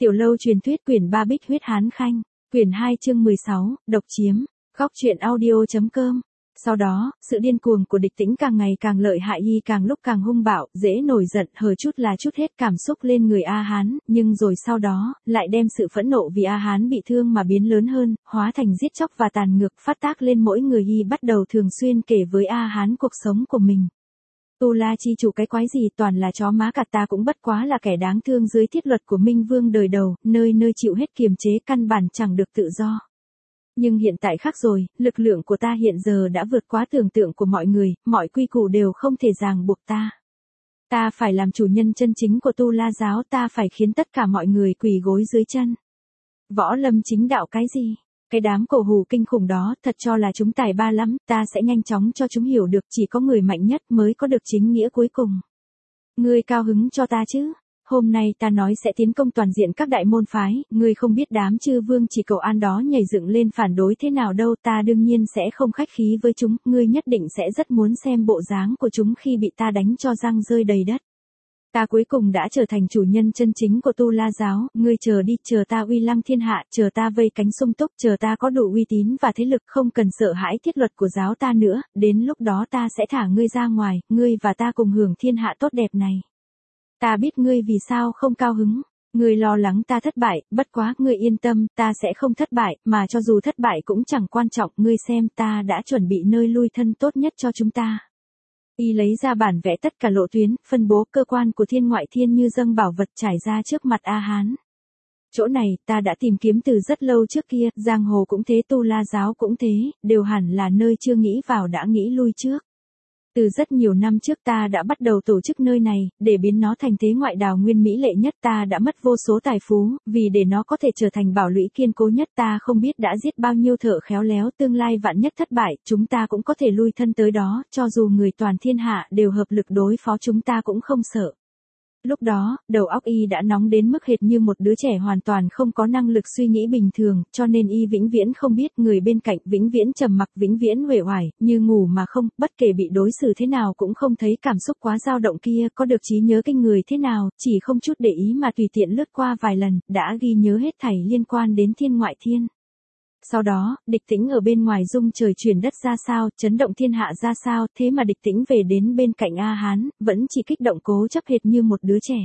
Tiểu lâu truyền thuyết quyển 3 Bích huyết hán khanh, quyển 2 chương 16, độc chiếm, góc truyện audio.com. Sau đó, sự điên cuồng của Địch Tĩnh càng ngày càng lợi hại, y càng lúc càng hung bạo, dễ nổi giận, hờ chút là chút hết cảm xúc lên người A Hán, nhưng rồi sau đó, lại đem sự phẫn nộ vì A Hán bị thương mà biến lớn hơn, hóa thành giết chóc và tàn ngược phát tác lên mỗi người. Y bắt đầu thường xuyên kể với A Hán cuộc sống của mình. Tu La chi chủ cái quái gì, toàn là chó má cả, ta cũng bất quá là kẻ đáng thương dưới thiết luật của Minh Vương đời đầu, nơi nơi chịu hết kiềm chế, căn bản chẳng được tự do. Nhưng hiện tại khác rồi, lực lượng của ta hiện giờ đã vượt quá tưởng tượng của mọi người, mọi quy củ đều không thể ràng buộc ta. Ta phải làm chủ nhân chân chính của Tu La giáo, ta phải khiến tất cả mọi người quỳ gối dưới chân. Võ lâm chính đạo cái gì? Cái đám cổ hủ kinh khủng đó thật cho là chúng tài ba lắm, ta sẽ nhanh chóng cho chúng hiểu được chỉ có người mạnh nhất mới có được chính nghĩa cuối cùng. Ngươi cao hứng cho ta chứ? Hôm nay ta nói sẽ tiến công toàn diện các đại môn phái, ngươi không biết đám chư vương chỉ cầu an đó nhảy dựng lên phản đối thế nào đâu, ta đương nhiên sẽ không khách khí với chúng, ngươi nhất định sẽ rất muốn xem bộ dáng của chúng khi bị ta đánh cho răng rơi đầy đất. Ta cuối cùng đã trở thành chủ nhân chân chính của Tu La giáo, ngươi chờ đi, chờ ta uy lăng thiên hạ, chờ ta vây cánh sung túc, chờ ta có đủ uy tín và thế lực, không cần sợ hãi thiết luật của giáo ta nữa, đến lúc đó ta sẽ thả ngươi ra ngoài, ngươi và ta cùng hưởng thiên hạ tốt đẹp này. Ta biết ngươi vì sao không cao hứng, ngươi lo lắng ta thất bại, bất quá ngươi yên tâm, ta sẽ không thất bại, mà cho dù thất bại cũng chẳng quan trọng, ngươi xem ta đã chuẩn bị nơi lui thân tốt nhất cho chúng ta. Y lấy ra bản vẽ tất cả lộ tuyến, phân bố cơ quan của thiên ngoại thiên như dâng bảo vật trải ra trước mặt A Hán. Chỗ này, ta đã tìm kiếm từ rất lâu trước kia, giang hồ cũng thế, Tu La giáo cũng thế, đều hẳn là nơi chưa nghĩ vào đã nghĩ lui trước. Từ rất nhiều năm trước ta đã bắt đầu tổ chức nơi này, để biến nó thành thế ngoại đào nguyên mỹ lệ nhất, ta đã mất vô số tài phú, vì để nó có thể trở thành bảo lũy kiên cố nhất, ta không biết đã giết bao nhiêu thợ khéo léo, tương lai vạn nhất thất bại, chúng ta cũng có thể lui thân tới đó, cho dù người toàn thiên hạ đều hợp lực đối phó chúng ta cũng không sợ. Lúc đó, đầu óc y đã nóng đến mức hệt như một đứa trẻ hoàn toàn không có năng lực suy nghĩ bình thường, cho nên y vĩnh viễn không biết người bên cạnh, vĩnh viễn trầm mặc, vĩnh viễn uể oải, như ngủ mà không, bất kể bị đối xử thế nào cũng không thấy cảm xúc quá dao động kia, có được trí nhớ kinh người thế nào, chỉ không chút để ý mà tùy tiện lướt qua vài lần, đã ghi nhớ hết thảy liên quan đến thiên ngoại thiên. Sau đó, Địch Tĩnh ở bên ngoài rung trời chuyển đất ra sao, chấn động thiên hạ ra sao, thế mà Địch Tĩnh về đến bên cạnh A Hán, vẫn chỉ kích động cố chấp hệt như một đứa trẻ.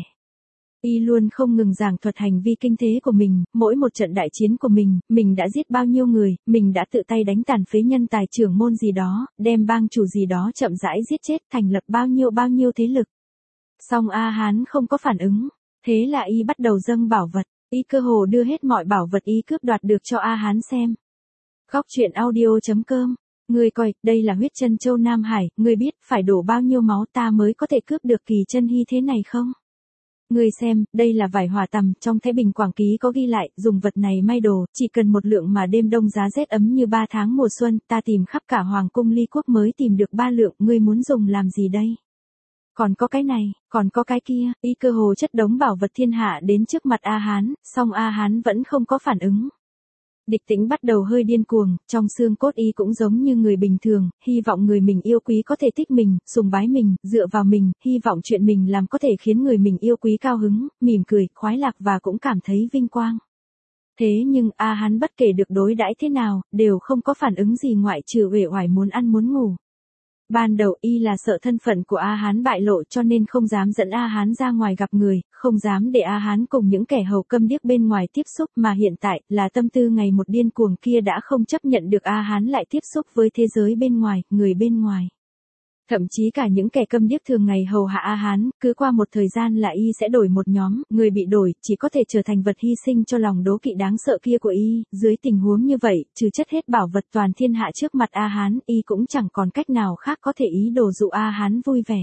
Y luôn không ngừng giảng thuật hành vi kinh thế của mình, mỗi một trận đại chiến của mình đã giết bao nhiêu người, mình đã tự tay đánh tàn phế nhân tài trưởng môn gì đó, đem bang chủ gì đó chậm rãi giết chết, thành lập bao nhiêu thế lực. Song A Hán không có phản ứng, thế là y bắt đầu dâng bảo vật. Y cơ hồ đưa hết mọi bảo vật y cướp đoạt được cho A Hán xem. Góc truyện audio.com. Ngươi coi, đây là huyết chân châu Nam Hải, ngươi biết phải đổ bao nhiêu máu ta mới có thể cướp được kỳ chân hy thế này không? Ngươi xem, đây là vải hòa tằm, trong Thái Bình Quảng Ký có ghi lại, dùng vật này may đồ, chỉ cần một lượng mà đêm đông giá rét ấm như 3 tháng mùa xuân, ta tìm khắp cả Hoàng cung Ly Quốc mới tìm được 3 lượng, ngươi muốn dùng làm gì đây? Còn có cái này, còn có cái kia, y cơ hồ chất đống bảo vật thiên hạ đến trước mặt A Hán, song A Hán vẫn không có phản ứng. Địch Tĩnh bắt đầu hơi điên cuồng, trong xương cốt y cũng giống như người bình thường, hy vọng người mình yêu quý có thể thích mình, sùng bái mình, dựa vào mình, hy vọng chuyện mình làm có thể khiến người mình yêu quý cao hứng, mỉm cười, khoái lạc và cũng cảm thấy vinh quang. Thế nhưng A Hán bất kể được đối đãi thế nào, đều không có phản ứng gì ngoại trừ uể oải muốn ăn muốn ngủ. Ban đầu y là sợ thân phận của A Hán bại lộ cho nên không dám dẫn A Hán ra ngoài gặp người, không dám để A Hán cùng những kẻ hầu câm điếc bên ngoài tiếp xúc, mà hiện tại là tâm tư ngày một điên cuồng kia đã không chấp nhận được A Hán lại tiếp xúc với thế giới bên ngoài, người bên ngoài. Thậm chí cả những kẻ câm điếc thường ngày hầu hạ A Hán, cứ qua một thời gian là y sẽ đổi một nhóm, người bị đổi, chỉ có thể trở thành vật hy sinh cho lòng đố kỵ đáng sợ kia của y, dưới tình huống như vậy, trừ chất hết bảo vật toàn thiên hạ trước mặt A Hán, y cũng chẳng còn cách nào khác có thể ý đồ dụ A Hán vui vẻ.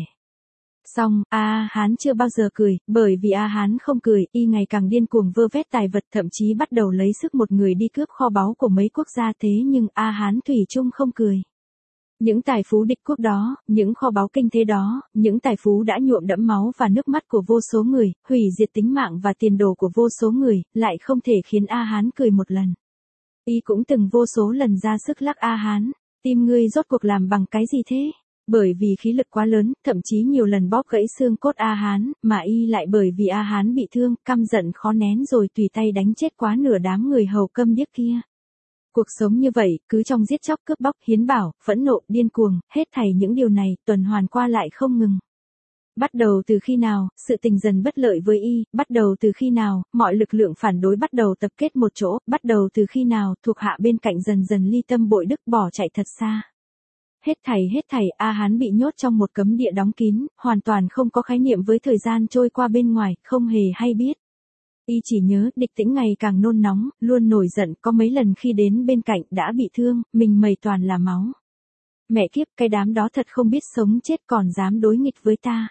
Song, A Hán chưa bao giờ cười, bởi vì A Hán không cười, y ngày càng điên cuồng vơ vét tài vật, thậm chí bắt đầu lấy sức một người đi cướp kho báu của mấy quốc gia, thế nhưng A Hán thủy chung không cười. Những tài phú địch quốc đó, những kho báu kinh thế đó, những tài phú đã nhuộm đẫm máu và nước mắt của vô số người, hủy diệt tính mạng và tiền đồ của vô số người, lại không thể khiến A Hán cười một lần. Y cũng từng vô số lần ra sức lắc A Hán, tim ngươi rốt cuộc làm bằng cái gì thế? Bởi vì khí lực quá lớn, thậm chí nhiều lần bóp gãy xương cốt A Hán, mà y lại bởi vì A Hán bị thương, căm giận khó nén rồi tùy tay đánh chết quá nửa đám người hầu câm điếc kia. Cuộc sống như vậy, cứ trong giết chóc cướp bóc, hiến bảo, phẫn nộ, điên cuồng, hết thảy những điều này, tuần hoàn qua lại không ngừng. Bắt đầu từ khi nào, sự tình dần bất lợi với y, bắt đầu từ khi nào, mọi lực lượng phản đối bắt đầu tập kết một chỗ, bắt đầu từ khi nào, thuộc hạ bên cạnh dần dần ly tâm bội đức bỏ chạy thật xa. Hết thảy, A Hán bị nhốt trong một cấm địa đóng kín, hoàn toàn không có khái niệm với thời gian trôi qua bên ngoài, không hề hay biết. Y chỉ nhớ, Địch Tĩnh ngày càng nôn nóng, luôn nổi giận, có mấy lần khi đến bên cạnh đã bị thương, mình mầy toàn là máu. Mẹ kiếp, cái đám đó thật không biết sống chết còn dám đối nghịch với ta.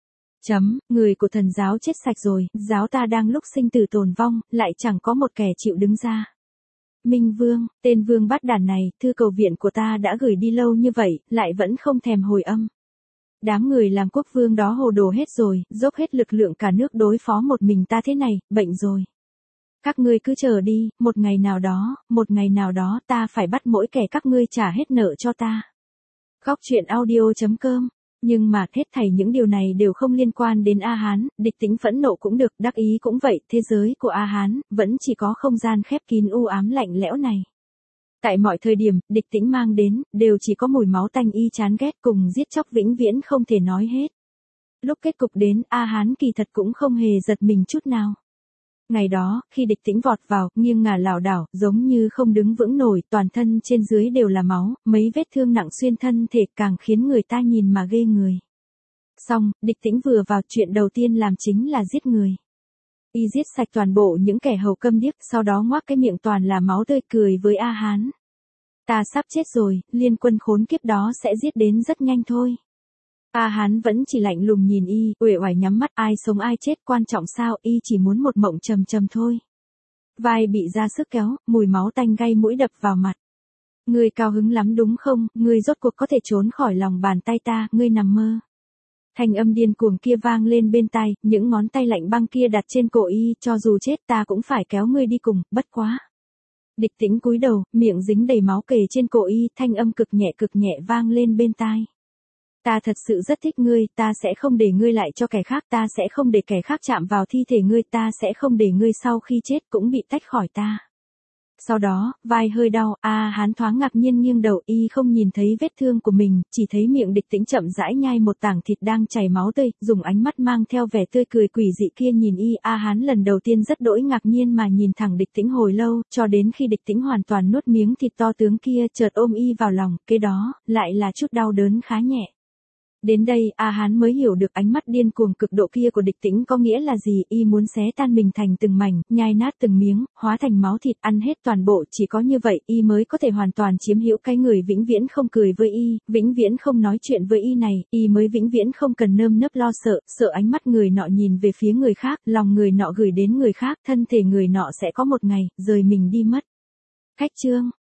Người của thần giáo chết sạch rồi, giáo ta đang lúc sinh tử tồn vong, lại chẳng có một kẻ chịu đứng ra. Minh Vương, tên vương bát đản này, thư cầu viện của ta đã gửi đi lâu như vậy, lại vẫn không thèm hồi âm. Đám người làm quốc vương đó hồ đồ hết rồi, dốc hết lực lượng cả nước đối phó một mình ta thế này, bệnh rồi. Các ngươi cứ chờ đi, một ngày nào đó ta phải bắt mỗi kẻ các ngươi trả hết nợ cho ta. Góc truyện audio.com. Nhưng mà hết thảy những điều này đều không liên quan đến A Hán, Địch Tĩnh phẫn nộ cũng được, đắc ý cũng vậy, thế giới của A Hán vẫn chỉ có không gian khép kín u ám lạnh lẽo này. Tại mọi thời điểm, Địch Tĩnh mang đến, đều chỉ có mùi máu tanh y chán ghét cùng giết chóc vĩnh viễn không thể nói hết. Lúc kết cục đến, A Hán kỳ thật cũng không hề giật mình chút nào. Ngày đó, khi Địch Tĩnh vọt vào, nghiêng ngả lảo đảo, giống như không đứng vững nổi, toàn thân trên dưới đều là máu, mấy vết thương nặng xuyên thân thể càng khiến người ta nhìn mà ghê người. Xong, Địch Tĩnh vừa vào, chuyện đầu tiên làm chính là giết người. Y giết sạch toàn bộ những kẻ hầu câm điếc, sau đó ngoác cái miệng toàn là máu tươi cười với A Hán. Ta sắp chết rồi, liên quân khốn kiếp đó sẽ giết đến rất nhanh thôi. A Hán vẫn chỉ lạnh lùng nhìn y, uể oải nhắm mắt, ai sống ai chết quan trọng sao, y chỉ muốn một mộng trầm trầm thôi. Vai bị ra sức kéo, mùi máu tanh gây mũi đập vào mặt. Ngươi cao hứng lắm đúng không, ngươi rốt cuộc có thể trốn khỏi lòng bàn tay ta, ngươi nằm mơ. Thanh âm điên cuồng kia vang lên bên tai, những ngón tay lạnh băng kia đặt trên cổ y, cho dù chết ta cũng phải kéo ngươi đi cùng, bất quá. Địch Tĩnh cúi đầu, miệng dính đầy máu kề trên cổ y, thanh âm cực nhẹ vang lên bên tai. Ta thật sự rất thích ngươi, ta sẽ không để ngươi lại cho kẻ khác, ta sẽ không để kẻ khác chạm vào thi thể ngươi, ta sẽ không để ngươi sau khi chết cũng bị tách khỏi ta. Sau đó, vai hơi đau, A Hán thoáng ngạc nhiên nghiêng đầu, y không nhìn thấy vết thương của mình, chỉ thấy miệng Địch Tĩnh chậm rãi nhai một tảng thịt đang chảy máu tươi, dùng ánh mắt mang theo vẻ tươi cười quỷ dị kia nhìn y. A Hán lần đầu tiên rất đỗi ngạc nhiên mà nhìn thẳng Địch Tĩnh hồi lâu, cho đến khi Địch Tĩnh hoàn toàn nuốt miếng thịt to tướng kia, chợt ôm y vào lòng, kế đó, lại là chút đau đớn khá nhẹ. Đến đây, A Hán mới hiểu được ánh mắt điên cuồng cực độ kia của Địch Tĩnh có nghĩa là gì, y muốn xé tan mình thành từng mảnh, nhai nát từng miếng, hóa thành máu thịt, ăn hết toàn bộ, chỉ có như vậy, y mới có thể hoàn toàn chiếm hữu cái người vĩnh viễn không cười với y, vĩnh viễn không nói chuyện với y này, y mới vĩnh viễn không cần nơm nớp lo sợ, sợ ánh mắt người nọ nhìn về phía người khác, lòng người nọ gửi đến người khác, thân thể người nọ sẽ có một ngày, rời mình đi mất. Khách chương